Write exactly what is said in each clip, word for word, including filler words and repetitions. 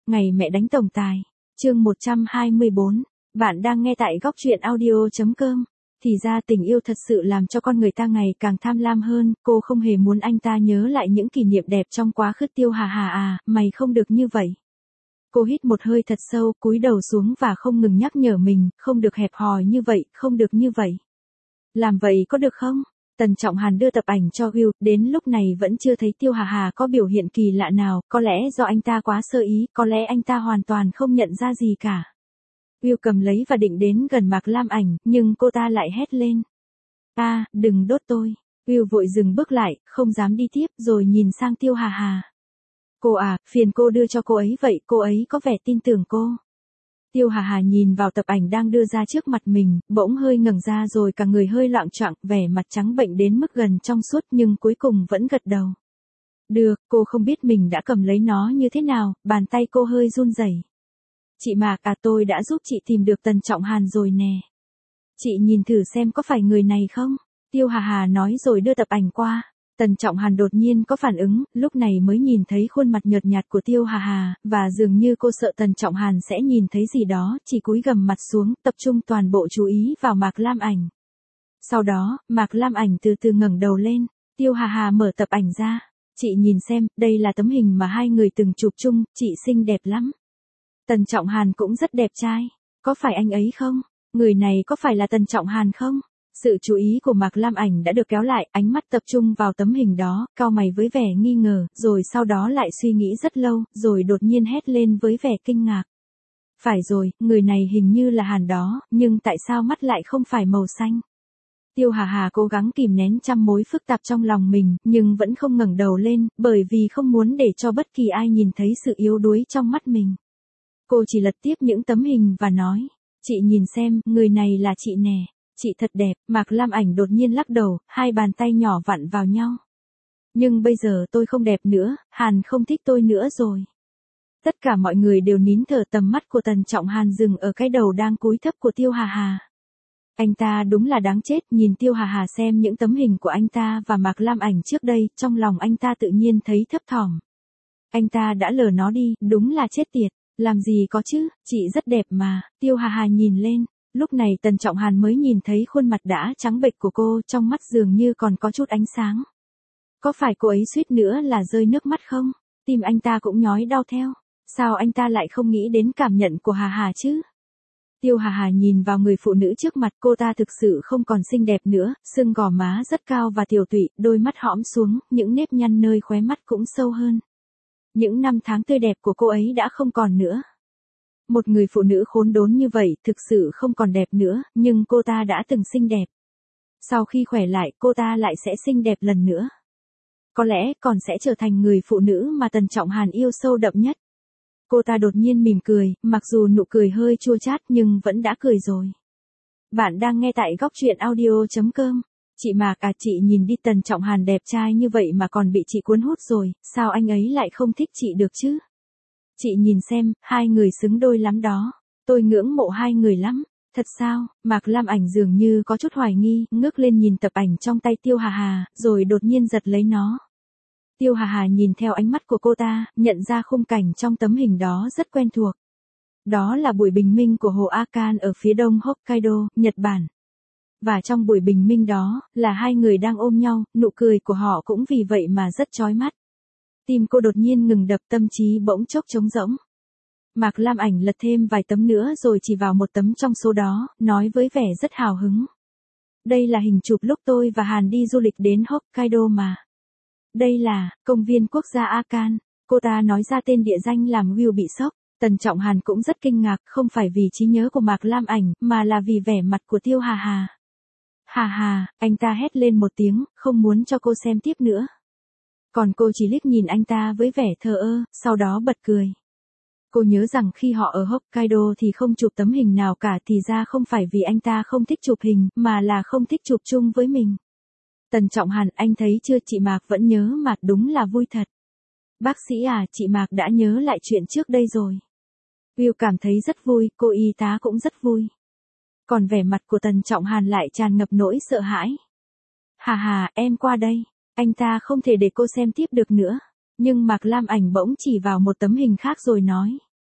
Ngày mẹ đánh tổng tài. Chương một trăm hai mươi bốn. Bạn đang nghe tại góc truyện audio.com. Thì ra tình yêu thật sự làm cho con người ta ngày càng tham lam hơn, cô không hề muốn anh ta nhớ lại những kỷ niệm đẹp trong quá khứ. Tiêu Hà Hà à, mày không được như vậy. Cô hít một hơi thật sâu, cúi đầu xuống và không ngừng nhắc nhở mình, không được hẹp hòi như vậy, không được như vậy. Làm vậy có được không? Tần Trọng Hàn đưa tập ảnh cho Will, đến lúc này vẫn chưa thấy Tiêu Hà Hà có biểu hiện kỳ lạ nào, có lẽ do anh ta quá sơ ý, có lẽ anh ta hoàn toàn không nhận ra gì cả. Will cầm lấy và định đến gần Mạc Lam Ảnh, nhưng cô ta lại hét lên. A, à, đừng đốt tôi. Will vội dừng bước lại, không dám đi tiếp, rồi nhìn sang Tiêu Hà Hà. Cô à, phiền cô đưa cho cô ấy vậy, cô ấy có vẻ tin tưởng cô. Tiêu Hà Hà nhìn vào tập ảnh đang đưa ra trước mặt mình, bỗng hơi ngẩng ra rồi cả người hơi loạng choạng, vẻ mặt trắng bệnh đến mức gần trong suốt nhưng cuối cùng vẫn gật đầu. Được, cô không biết mình đã cầm lấy nó như thế nào, bàn tay cô hơi run rẩy. Chị Mạc à, tôi đã giúp chị tìm được Tần Trọng Hàn rồi nè. Chị nhìn thử xem có phải người này không? Tiêu Hà Hà nói rồi đưa tập ảnh qua. Tần Trọng Hàn đột nhiên có phản ứng, lúc này mới nhìn thấy khuôn mặt nhợt nhạt của Tiêu Hà Hà, và dường như cô sợ Tần Trọng Hàn sẽ nhìn thấy gì đó, chỉ cúi gằm mặt xuống, tập trung toàn bộ chú ý vào Mạc Lam Ảnh. Sau đó, Mạc Lam Ảnh từ từ ngẩng đầu lên, Tiêu Hà Hà mở tập ảnh ra. Chị nhìn xem, đây là tấm hình mà hai người từng chụp chung, chị xinh đẹp lắm. Tần Trọng Hàn cũng rất đẹp trai. Có phải anh ấy không? Người này có phải là Tần Trọng Hàn không? Sự chú ý của Mạc Lam Ảnh đã được kéo lại, ánh mắt tập trung vào tấm hình đó, cau mày với vẻ nghi ngờ, rồi sau đó lại suy nghĩ rất lâu, rồi đột nhiên hét lên với vẻ kinh ngạc. Phải rồi, người này hình như là Hàn đó, nhưng tại sao mắt lại không phải màu xanh? Tiêu Hà Hà cố gắng kìm nén trăm mối phức tạp trong lòng mình, nhưng vẫn không ngẩng đầu lên, bởi vì không muốn để cho bất kỳ ai nhìn thấy sự yếu đuối trong mắt mình. Cô chỉ lật tiếp những tấm hình và nói, chị nhìn xem, người này là chị nè. Chị thật đẹp. Mạc Lam Ảnh đột nhiên lắc đầu, hai bàn tay nhỏ vặn vào nhau. Nhưng bây giờ tôi không đẹp nữa, Hàn không thích tôi nữa rồi. Tất cả mọi người đều nín thở, tầm mắt của Tần Trọng Hàn dừng ở cái đầu đang cúi thấp của Tiêu Hà Hà. Anh ta đúng là đáng chết, nhìn Tiêu Hà Hà xem những tấm hình của anh ta và Mạc Lam Ảnh trước đây, trong lòng anh ta tự nhiên thấy thấp thỏm. Anh ta đã lờ nó đi, đúng là chết tiệt, làm gì có chứ, chị rất đẹp mà. Tiêu Hà Hà nhìn lên. Lúc này Tần Trọng Hàn mới nhìn thấy khuôn mặt đã trắng bệch của cô, trong mắt dường như còn có chút ánh sáng. Có phải cô ấy suýt nữa là rơi nước mắt không? Tim anh ta cũng nhói đau theo. Sao anh ta lại không nghĩ đến cảm nhận của Hà Hà chứ? Tiêu Hà Hà nhìn vào người phụ nữ trước mặt, cô ta thực sự không còn xinh đẹp nữa, xương gò má rất cao và tiều tụy, đôi mắt hõm xuống, những nếp nhăn nơi khóe mắt cũng sâu hơn. Những năm tháng tươi đẹp của cô ấy đã không còn nữa. Một người phụ nữ khốn đốn như vậy thực sự không còn đẹp nữa, nhưng cô ta đã từng xinh đẹp. Sau khi khỏe lại, cô ta lại sẽ xinh đẹp lần nữa. Có lẽ còn sẽ trở thành người phụ nữ mà Tần Trọng Hàn yêu sâu đậm nhất. Cô ta đột nhiên mỉm cười, mặc dù nụ cười hơi chua chát nhưng vẫn đã cười rồi. Bạn đang nghe tại góc truyện audio.com. Chị Mạc à, chị nhìn đi, Tần Trọng Hàn đẹp trai như vậy mà còn bị chị cuốn hút rồi, sao anh ấy lại không thích chị được chứ? Chị nhìn xem, hai người xứng đôi lắm đó. Tôi ngưỡng mộ hai người lắm. Thật sao? Mạc Lam Ảnh dường như có chút hoài nghi, ngước lên nhìn tập ảnh trong tay Tiêu Hà Hà, rồi đột nhiên giật lấy nó. Tiêu Hà Hà nhìn theo ánh mắt của cô ta, nhận ra khung cảnh trong tấm hình đó rất quen thuộc. Đó là buổi bình minh của hồ Akan ở phía đông Hokkaido, Nhật Bản. Và trong buổi bình minh đó, là hai người đang ôm nhau, nụ cười của họ cũng vì vậy mà rất chói mắt. Tim cô đột nhiên ngừng đập, tâm trí bỗng chốc trống rỗng. Mạc Lam Ảnh lật thêm vài tấm nữa rồi chỉ vào một tấm trong số đó, nói với vẻ rất hào hứng. Đây là hình chụp lúc tôi và Hàn đi du lịch đến Hokkaido mà. Đây là công viên quốc gia Akan. Cô ta nói ra tên địa danh làm Will bị sốc. Tần Trọng Hàn cũng rất kinh ngạc, không phải vì trí nhớ của Mạc Lam Ảnh, mà là vì vẻ mặt của Tiêu Hà Hà. Hà hà, anh ta hét lên một tiếng, không muốn cho cô xem tiếp nữa. Còn cô chỉ liếc nhìn anh ta với vẻ thờ ơ, sau đó bật cười. Cô nhớ rằng khi họ ở Hokkaido thì không chụp tấm hình nào cả, thì ra không phải vì anh ta không thích chụp hình, mà là không thích chụp chung với mình. Tần Trọng Hàn, anh thấy chưa, chị Mạc vẫn nhớ mà, đúng là vui thật. Bác sĩ à, chị Mạc đã nhớ lại chuyện trước đây rồi. Will cảm thấy rất vui, cô y tá cũng rất vui. Còn vẻ mặt của Tần Trọng Hàn lại tràn ngập nỗi sợ hãi. Hà hà, em qua đây. Anh ta không thể để cô xem tiếp được nữa. Nhưng Mạc Lam Ảnh bỗng chỉ vào một tấm hình khác rồi nói.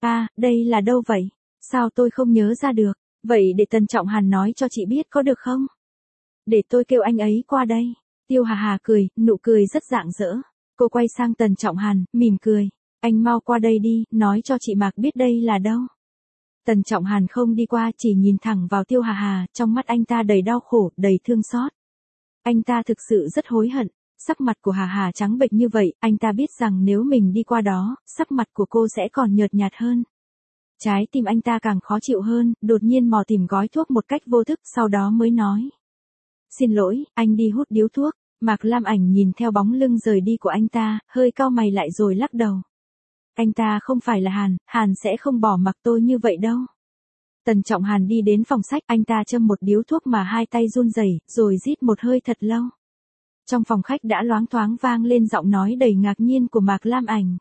À, đây là đâu vậy? Sao tôi không nhớ ra được? Vậy để Tần Trọng Hàn nói cho chị biết có được không? Để tôi kêu anh ấy qua đây. Tiêu Hà Hà cười, nụ cười rất rạng rỡ. Cô quay sang Tần Trọng Hàn, mỉm cười. Anh mau qua đây đi, nói cho chị Mạc biết đây là đâu. Tần Trọng Hàn không đi qua, chỉ nhìn thẳng vào Tiêu Hà Hà, trong mắt anh ta đầy đau khổ, đầy thương xót. Anh ta thực sự rất hối hận. Sắc mặt của Hà Hà trắng bệch như vậy, anh ta biết rằng nếu mình đi qua đó, sắc mặt của cô sẽ còn nhợt nhạt hơn. Trái tim anh ta càng khó chịu hơn, đột nhiên mò tìm gói thuốc một cách vô thức, sau đó mới nói. Xin lỗi, anh đi hút điếu thuốc. Mạc Lam Ảnh nhìn theo bóng lưng rời đi của anh ta, hơi cau mày lại rồi lắc đầu. Anh ta không phải là Hàn, Hàn sẽ không bỏ mặc tôi như vậy đâu. Tần Trọng Hàn đi đến phòng sách, anh ta châm một điếu thuốc mà hai tay run rẩy, rồi rít một hơi thật lâu. Trong phòng khách đã loáng thoáng vang lên giọng nói đầy ngạc nhiên của Mạc Lam Ảnh.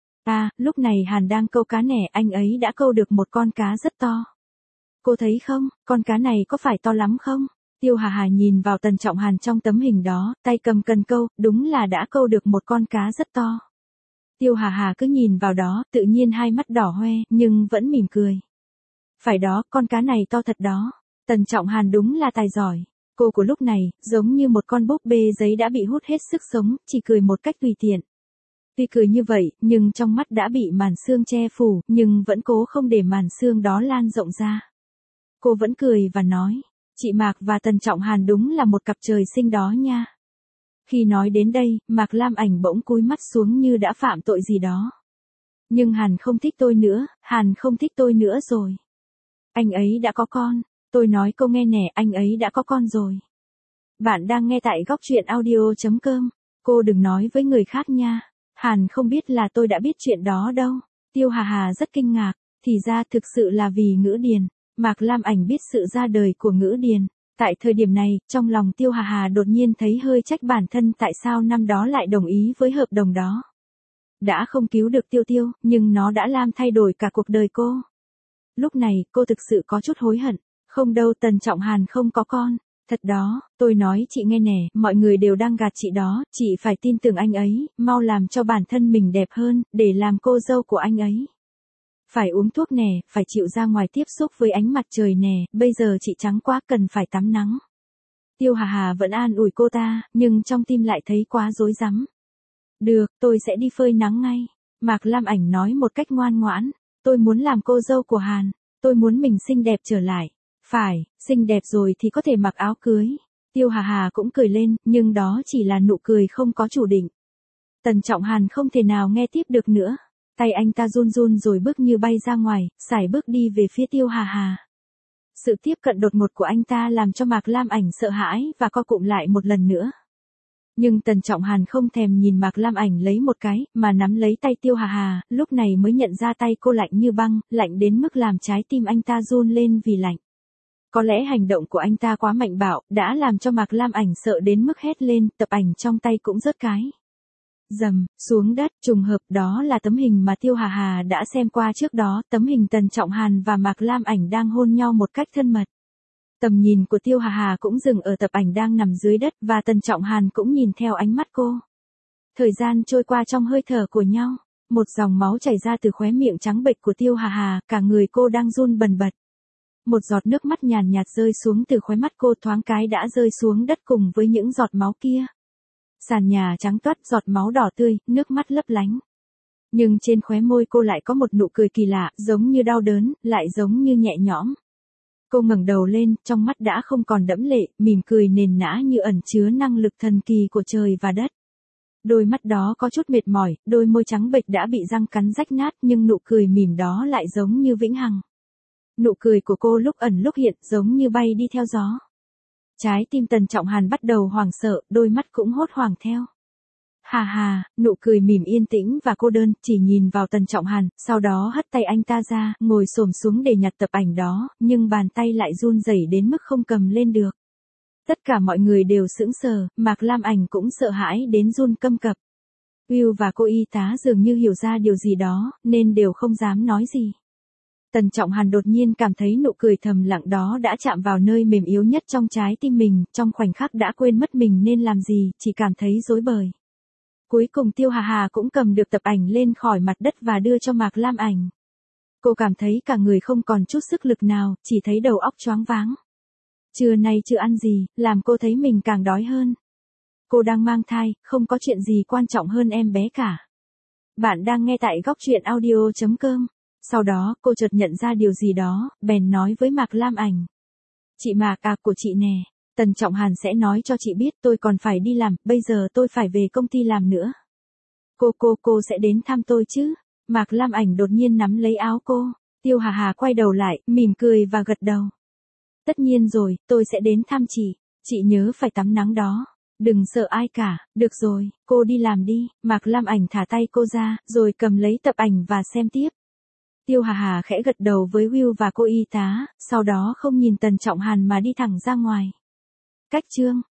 À, lúc này Hàn đang câu cá nẻ, anh ấy đã câu được một con cá rất to. Cô thấy không, con cá này có phải to lắm không? Tiêu Hà Hà nhìn vào Tần Trọng Hàn trong tấm hình đó, tay cầm cần câu, đúng là đã câu được một con cá rất to. Tiêu Hà Hà cứ nhìn vào đó, tự nhiên hai mắt đỏ hoe, nhưng vẫn mỉm cười. Phải đó, con cá này to thật đó. Tần Trọng Hàn đúng là tài giỏi. Cô của lúc này, giống như một con búp bê giấy đã bị hút hết sức sống, chỉ cười một cách tùy tiện. Tuy cười như vậy, nhưng trong mắt đã bị màn sương che phủ, nhưng vẫn cố không để màn sương đó lan rộng ra. Cô vẫn cười và nói, chị Mạc và Tần Trọng Hàn đúng là một cặp trời sinh đó nha. Khi nói đến đây, Mạc Lam Ảnh bỗng cúi mắt xuống như đã phạm tội gì đó. Nhưng Hàn không thích tôi nữa, Hàn không thích tôi nữa rồi. Anh ấy đã có con. Tôi nói cô nghe nè, anh ấy đã có con rồi. Bạn đang nghe tại góc truyện audio chấm com. Cô đừng nói với người khác nha. Hàn không biết là tôi đã biết chuyện đó đâu. Tiêu Hà Hà rất kinh ngạc. Thì ra thực sự là vì Ngữ Điền. Mạc Lam Ảnh biết sự ra đời của Ngữ Điền. Tại thời điểm này, trong lòng Tiêu Hà Hà đột nhiên thấy hơi trách bản thân tại sao năm đó lại đồng ý với hợp đồng đó. Đã không cứu được Tiêu Tiêu, nhưng nó đã làm thay đổi cả cuộc đời cô. Lúc này, cô thực sự có chút hối hận. Không đâu, Tần Trọng Hàn không có con. Thật đó, tôi nói chị nghe nè, mọi người đều đang gạt chị đó, chị phải tin tưởng anh ấy, mau làm cho bản thân mình đẹp hơn, để làm cô dâu của anh ấy. Phải uống thuốc nè, phải chịu ra ngoài tiếp xúc với ánh mặt trời nè, bây giờ chị trắng quá cần phải tắm nắng. Tiêu Hà Hà vẫn an ủi cô ta, nhưng trong tim lại thấy quá rối rắm. Được, tôi sẽ đi phơi nắng ngay. Mạc Lam Ảnh nói một cách ngoan ngoãn, tôi muốn làm cô dâu của Hàn, tôi muốn mình xinh đẹp trở lại. Phải, xinh đẹp rồi thì có thể mặc áo cưới. Tiêu Hà Hà cũng cười lên, nhưng đó chỉ là nụ cười không có chủ định. Tần Trọng Hàn không thể nào nghe tiếp được nữa. Tay anh ta run run rồi bước như bay ra ngoài, sải bước đi về phía Tiêu Hà Hà. Sự tiếp cận đột ngột của anh ta làm cho Mạc Lam Ảnh sợ hãi và co cụm lại một lần nữa. Nhưng Tần Trọng Hàn không thèm nhìn Mạc Lam Ảnh lấy một cái, mà nắm lấy tay Tiêu Hà Hà, lúc này mới nhận ra tay cô lạnh như băng, lạnh đến mức làm trái tim anh ta run lên vì lạnh. Có lẽ hành động của anh ta quá mạnh bạo, đã làm cho Mạc Lam Ảnh sợ đến mức hét lên, tập ảnh trong tay cũng rớt cái. Dầm, xuống đất, trùng hợp đó là tấm hình mà Tiêu Hà Hà đã xem qua trước đó, tấm hình Tần Trọng Hàn và Mạc Lam Ảnh đang hôn nhau một cách thân mật. Tầm nhìn của Tiêu Hà Hà cũng dừng ở tập ảnh đang nằm dưới đất và Tần Trọng Hàn cũng nhìn theo ánh mắt cô. Thời gian trôi qua trong hơi thở của nhau, một dòng máu chảy ra từ khóe miệng trắng bệch của Tiêu Hà Hà, cả người cô đang run bần bật. Một giọt nước mắt nhàn nhạt rơi xuống từ khóe mắt cô, thoáng cái đã rơi xuống đất cùng với những giọt máu kia. Sàn nhà trắng toát, giọt máu đỏ tươi, nước mắt lấp lánh. Nhưng trên khóe môi cô lại có một nụ cười kỳ lạ, giống như đau đớn, lại giống như nhẹ nhõm. Cô ngẩng đầu lên, trong mắt đã không còn đẫm lệ, mỉm cười nền nã như ẩn chứa năng lực thần kỳ của trời và đất. Đôi mắt đó có chút mệt mỏi, đôi môi trắng bệch đã bị răng cắn rách nát, nhưng nụ cười mỉm đó lại giống như vĩnh hằng. Nụ cười của cô lúc ẩn lúc hiện, giống như bay đi theo gió. Trái tim Tần Trọng Hàn bắt đầu hoảng sợ, đôi mắt cũng hốt hoảng theo. Hà hà, nụ cười mỉm yên tĩnh và cô đơn, chỉ nhìn vào Tần Trọng Hàn, sau đó hất tay anh ta ra, ngồi xổm xuống để nhặt tập ảnh đó, nhưng bàn tay lại run rẩy đến mức không cầm lên được. Tất cả mọi người đều sững sờ, Mạc Lam Ảnh cũng sợ hãi đến run câm cập. Will và cô y tá dường như hiểu ra điều gì đó, nên đều không dám nói gì. Tần Trọng Hàn đột nhiên cảm thấy nụ cười thầm lặng đó đã chạm vào nơi mềm yếu nhất trong trái tim mình, trong khoảnh khắc đã quên mất mình nên làm gì, chỉ cảm thấy rối bời. Cuối cùng Tiêu Hà Hà cũng cầm được tập ảnh lên khỏi mặt đất và đưa cho Mạc Lam Ảnh. Cô cảm thấy cả người không còn chút sức lực nào, chỉ thấy đầu óc choáng váng. Trưa nay chưa ăn gì, làm cô thấy mình càng đói hơn. Cô đang mang thai, không có chuyện gì quan trọng hơn em bé cả. Bạn đang nghe tại góc truyện audio.com. Sau đó, cô chợt nhận ra điều gì đó, bèn nói với Mạc Lam Ảnh. Chị Mạc à, của chị nè. Tần Trọng Hàn sẽ nói cho chị biết tôi còn phải đi làm, bây giờ tôi phải về công ty làm nữa. Cô cô cô sẽ đến thăm tôi chứ? Mạc Lam Ảnh đột nhiên nắm lấy áo cô. Tiêu Hà Hà quay đầu lại, mỉm cười và gật đầu. Tất nhiên rồi, tôi sẽ đến thăm chị. Chị nhớ phải tắm nắng đó. Đừng sợ ai cả, được rồi, cô đi làm đi. Mạc Lam Ảnh thả tay cô ra, rồi cầm lấy tập ảnh và xem tiếp. Tiêu Hà Hà khẽ gật đầu với Will và cô y tá, sau đó không nhìn Tần Trọng Hàn mà đi thẳng ra ngoài. Cách chương